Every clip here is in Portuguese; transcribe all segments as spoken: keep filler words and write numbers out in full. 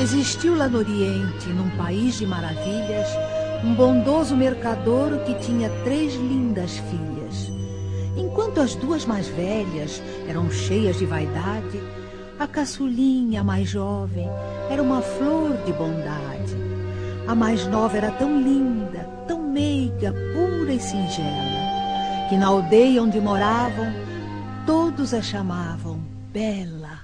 Existiu lá no Oriente, num país de maravilhas, um bondoso mercador que tinha três lindas filhas. Enquanto as duas mais velhas eram cheias de vaidade, a caçulinha, a mais jovem, era uma flor de bondade. A mais nova era tão linda, tão meiga, pura e singela, que na aldeia onde moravam, todos a chamavam Bela.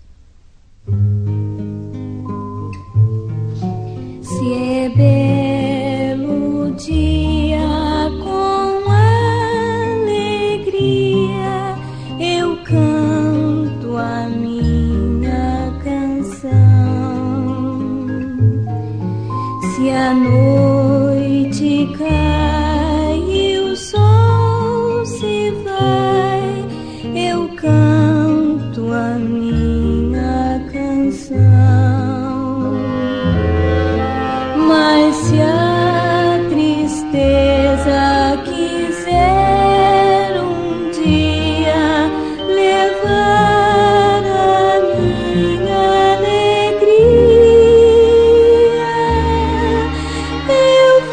Se é belo dia com alegria, eu canto a minha canção. Se a noite cai e o sol se vai, eu canto a minha canção. Mas se a tristeza quiser um dia levar a minha alegria, eu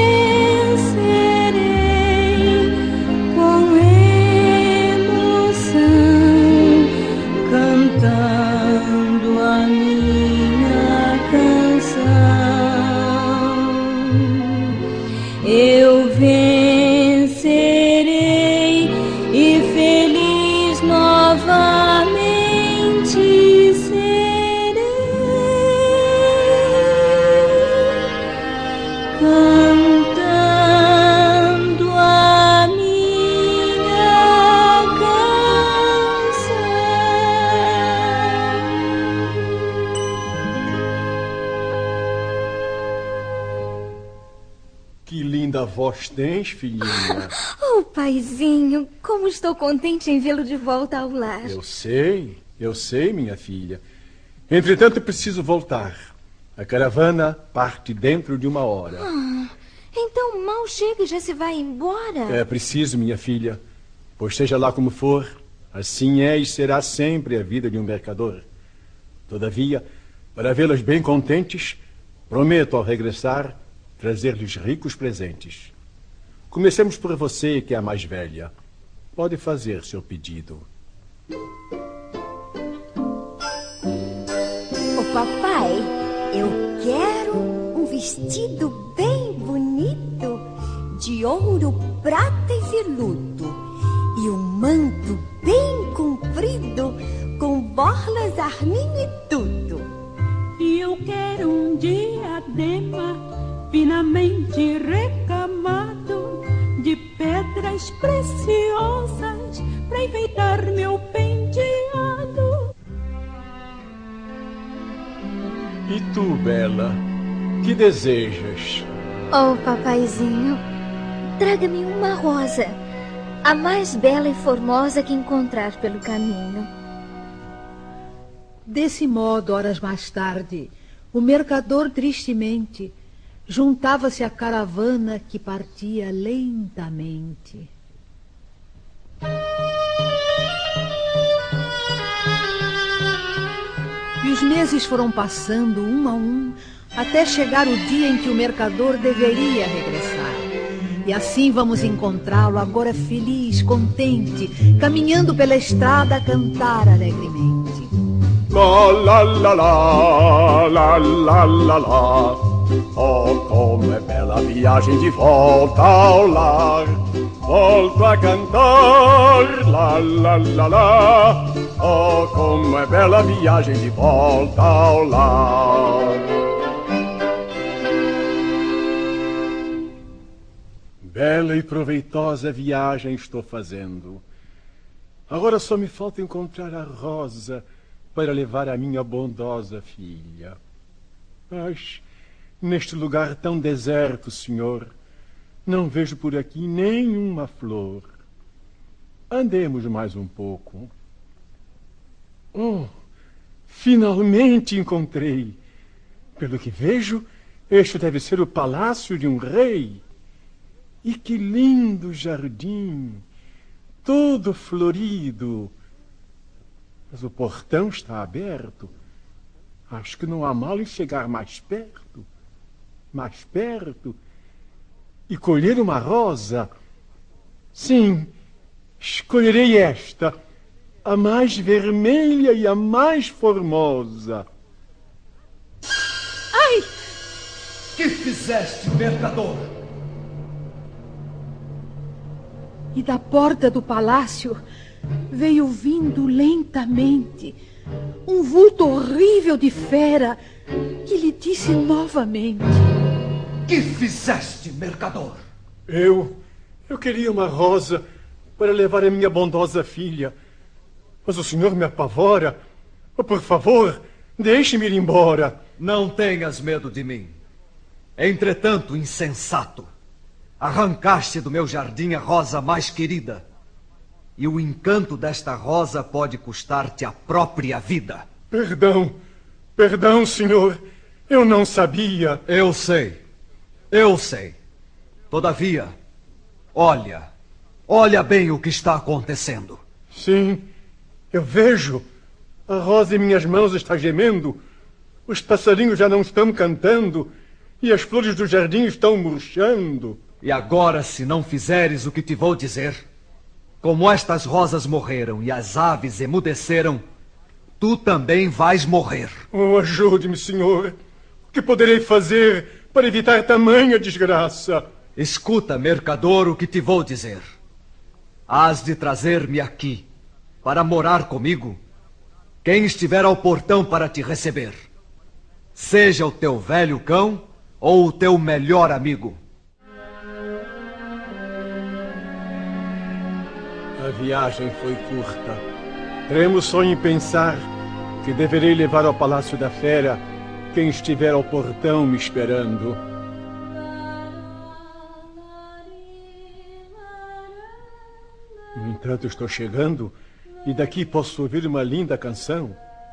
vencerei com emoção, cantando a minha canção. Eu vencerei e feliz novamente serei, cantando a minha canção. Que linda voz tens, filhinha. Oh, paizinho, como estou contente em vê-lo de volta ao lar. Eu sei, eu sei, minha filha. Entretanto, preciso voltar. A caravana parte dentro de uma hora. Ah, então mal chega e já se vai embora. É preciso, minha filha, pois seja lá como for, assim é e será sempre a vida de um mercador. Todavia, para vê-las bem contentes, prometo ao regressar trazer-lhes ricos presentes. Comecemos por você, que é a mais velha. Pode fazer seu pedido. Ô papai, eu quero um vestido bem bonito, de ouro, prata e veludo, e um manto bem comprido, com borlas, arminho e tudo. E eu quero um diadema finamente recamado, de pedras preciosas, para enfeitar meu penteado. E tu, Bela, que desejas? Oh, papaizinho, traga-me uma rosa, a mais bela e formosa que encontrar pelo caminho. Desse modo, horas mais tarde, o mercador tristemente juntava-se à caravana que partia lentamente. E os meses foram passando um a um, até chegar o dia em que o mercador deveria regressar. E assim vamos encontrá-lo agora feliz, contente, caminhando pela estrada a cantar alegremente. La la la la, la la la la. Oh, como é bela a viagem de volta ao lar. Volto a cantar, la la la la. Oh, como é bela a viagem de volta ao lar. Bela e proveitosa viagem estou fazendo. Agora só me falta encontrar a rosa para levar a minha bondosa filha. Mas neste lugar tão deserto, senhor, não vejo por aqui nenhuma flor. Andemos mais um pouco. Oh, finalmente encontrei. Pelo que vejo, este deve ser o palácio de um rei. E que lindo jardim, todo florido. Mas o portão está aberto. Acho que não há mal em chegar mais perto, mais perto, e colher uma rosa. Sim, escolherei esta, a mais vermelha e a mais formosa. Ai! Que fizeste, mercador? E da porta do palácio veio vindo lentamente um vulto horrível de fera que lhe disse novamente: Que fizeste, mercador? Eu, eu queria uma rosa para levar a minha bondosa filha. Mas o senhor me apavora. Oh, por favor, deixe-me ir embora. Não tenhas medo de mim. Entretanto, insensato, arrancaste do meu jardim a rosa mais querida. E o encanto desta rosa pode custar-te a própria vida. Perdão, perdão, senhor. Eu não sabia. Eu sei, eu sei. Todavia, olha, olha bem o que está acontecendo. Sim, eu vejo. A rosa em minhas mãos está gemendo. Os passarinhos já não estão cantando. E as flores do jardim estão murchando. E agora, se não fizeres o que te vou dizer, como estas rosas morreram e as aves emudeceram, tu também vais morrer. Oh, ajude-me, senhor. O que poderei fazer para evitar tamanha desgraça? Escuta, mercador, o que te vou dizer. Hás de trazer-me aqui, para morar comigo, quem estiver ao portão para te receber. Seja o teu velho cão ou o teu melhor amigo. A viagem foi curta. Tremo só em pensar que deverei levar ao Palácio da Fera quem estiver ao portão me esperando. No entanto, estou chegando e daqui posso ouvir uma linda canção.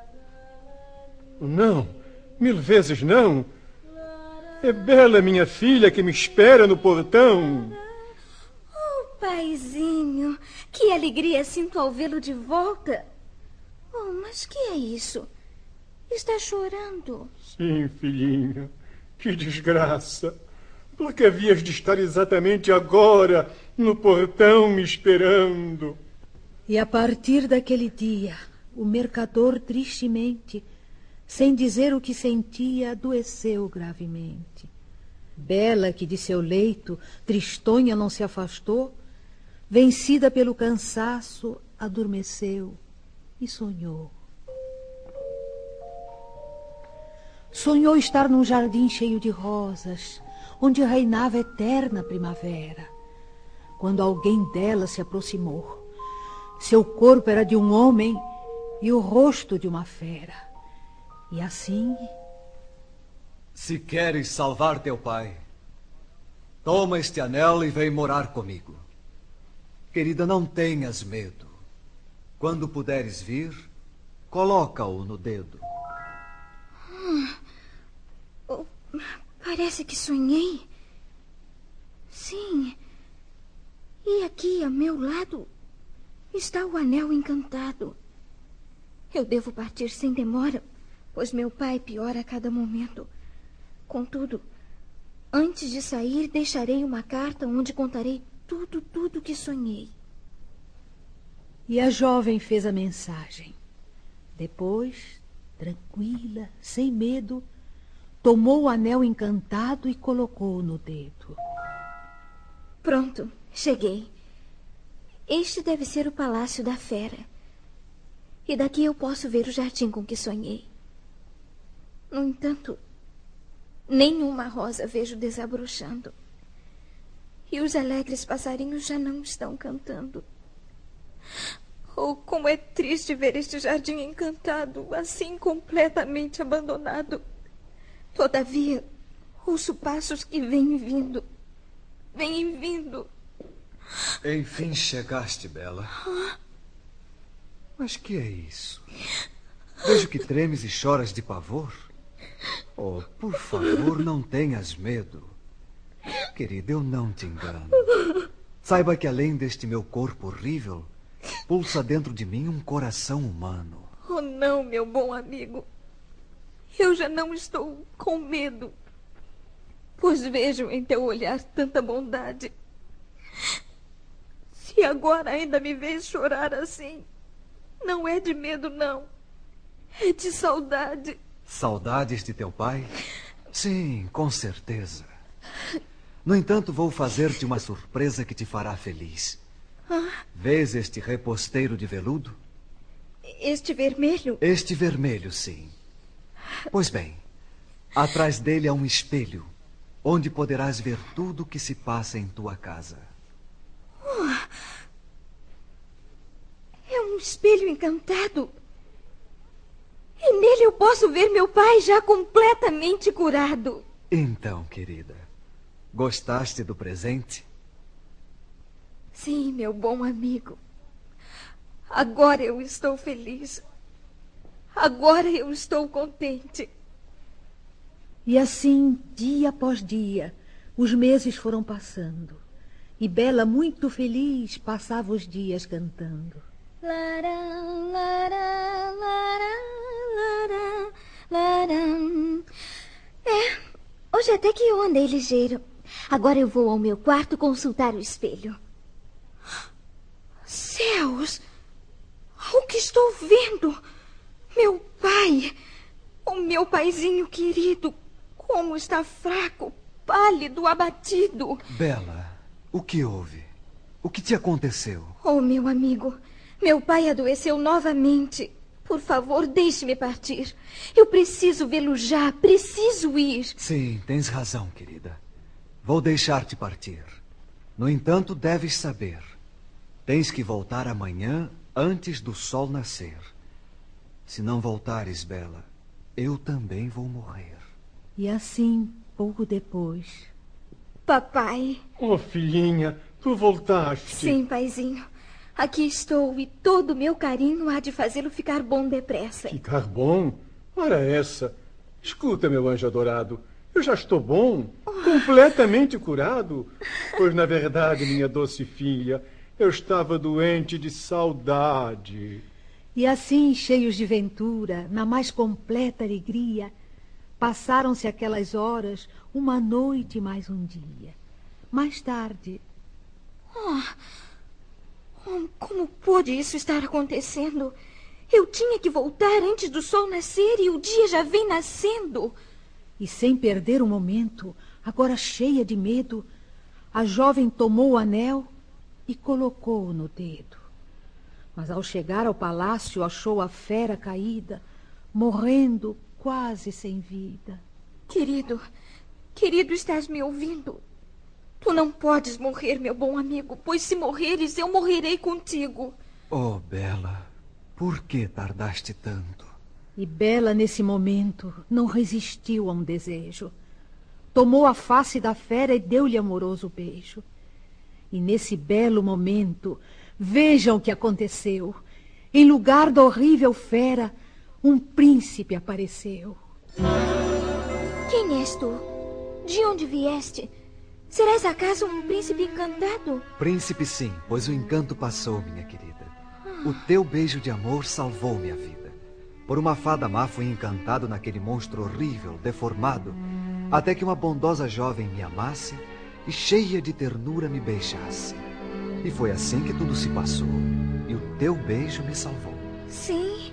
Não, mil vezes não. É Bela, minha filha, que me espera no portão. Oh, paizinho, que alegria sinto ao vê-lo de volta. Oh, mas que é isso? Está chorando? Sim, filhinha. Que desgraça. Porque havias de estar exatamente agora no portão me esperando. E a partir daquele dia, o mercador tristemente, sem dizer o que sentia, adoeceu gravemente. Bela, que de seu leito tristonha não se afastou, vencida pelo cansaço, adormeceu e sonhou. Sonhou estar num jardim cheio de rosas, onde reinava eterna primavera. Quando alguém dela se aproximou, seu corpo era de um homem e o rosto de uma fera. E assim... Se queres salvar teu pai, toma este anel e vem morar comigo. Querida, não tenhas medo. Quando puderes vir, coloca-o no dedo. Hum, oh, parece que sonhei. Sim. E aqui, a meu lado, está o anel encantado. Eu devo partir sem demora, pois meu pai piora a cada momento. Contudo, antes de sair, deixarei uma carta onde contarei tudo, tudo que sonhei. E a jovem fez a mensagem. Depois, tranquila, sem medo, tomou o anel encantado e colocou-o no dedo. Pronto, cheguei. Este deve ser o Palácio da Fera. E daqui eu posso ver o jardim com que sonhei. No entanto, nenhuma rosa vejo desabrochando. E os alegres passarinhos já não estão cantando. Oh, como é triste ver este jardim encantado, assim completamente abandonado. Todavia, ouço passos que vêm vindo. Vêm vindo. Enfim chegaste, Bela. Mas que é isso? Vejo que tremes e choras de pavor. Oh, por favor, não tenhas medo. Querida, eu não te engano. Saiba que além deste meu corpo horrível, pulsa dentro de mim um coração humano. Oh, não, meu bom amigo. eu já não estou com medo, pois vejo em teu olhar tanta bondade. Se agora ainda me vês chorar assim, não é de medo, não. É de saudade. Saudades de teu pai? Sim, com certeza. No entanto, vou fazer-te uma surpresa que te fará feliz. Ah. Vês este reposteiro de veludo? Este vermelho? Este vermelho, sim. Pois bem, atrás dele há um espelho, onde poderás ver tudo o que se passa em tua casa. Oh. É um espelho encantado. E nele eu posso ver meu pai já completamente curado. Então, querida, gostaste do presente? Sim, meu bom amigo. Agora eu estou feliz. Agora eu estou contente. E assim, dia após dia, os meses foram passando. E Bela, muito feliz, passava os dias cantando. Laram, laram, laram, laram, laram. É, hoje até que eu andei ligeiro. Agora eu vou ao meu quarto consultar o espelho. Céus! O que estou vendo? Meu pai! O meu paizinho querido! Como está fraco, pálido, abatido! Bela, o que houve? O que te aconteceu? Oh, meu amigo, meu pai adoeceu novamente. Por favor, deixe-me partir. Eu preciso vê-lo já, preciso ir. Sim, tens razão, querida. Vou deixar-te partir. No entanto, deves saber. Tens que voltar amanhã antes do sol nascer. Se não voltares, Bela, eu também vou morrer. E assim, pouco depois... Papai. Oh, filhinha, tu voltaste. Sim, paizinho. Aqui estou e todo o meu carinho há de fazê-lo ficar bom depressa. Ficar bom? Ora essa. Escuta, meu anjo adorado. Eu já estou bom, oh. completamente curado. Pois, na verdade, minha doce filha, eu estava doente de saudade. E assim, cheios de ventura, na mais completa alegria, passaram-se aquelas horas, uma noite e mais um dia. Mais tarde... Oh, oh, como pôde isso estar acontecendo? Eu tinha que voltar antes do sol nascer e o dia já vem nascendo. E sem perder um momento, agora cheia de medo, a jovem tomou o anel e colocou-o no dedo. Mas ao chegar ao palácio, achou a fera caída, morrendo quase sem vida. Querido, querido, estás me ouvindo? Tu não podes morrer, meu bom amigo, pois se morreres, eu morrerei contigo. Oh, Bela, por que tardaste tanto? E Bela, nesse momento, não resistiu a um desejo. Tomou a face da fera e deu-lhe amoroso beijo. E nesse belo momento, vejam o que aconteceu. Em lugar da horrível fera, um príncipe apareceu. Quem és tu? De onde vieste? Serás acaso um príncipe encantado? Príncipe, sim, pois o encanto passou, minha querida. O teu beijo de amor salvou minha vida. Por uma fada má fui encantado naquele monstro horrível, deformado, até que uma bondosa jovem me amasse e cheia de ternura me beijasse. E foi assim que tudo se passou, e o teu beijo me salvou. Sim.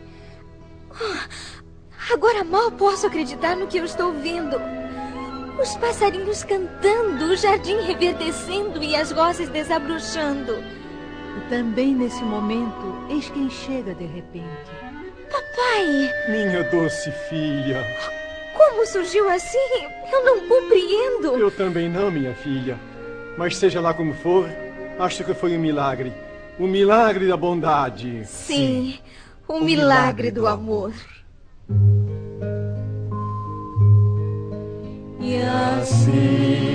Agora mal posso acreditar no que eu estou vendo. Os passarinhos cantando, o jardim reverdecendo e as rosas desabrochando. E também nesse momento, eis quem chega de repente. Papai! Minha doce filha. Como surgiu assim? Eu não compreendo. Eu também não, minha filha. Mas seja lá como for, acho que foi um milagre. Um milagre da bondade. Sim, um o milagre, milagre do, do amor. E assim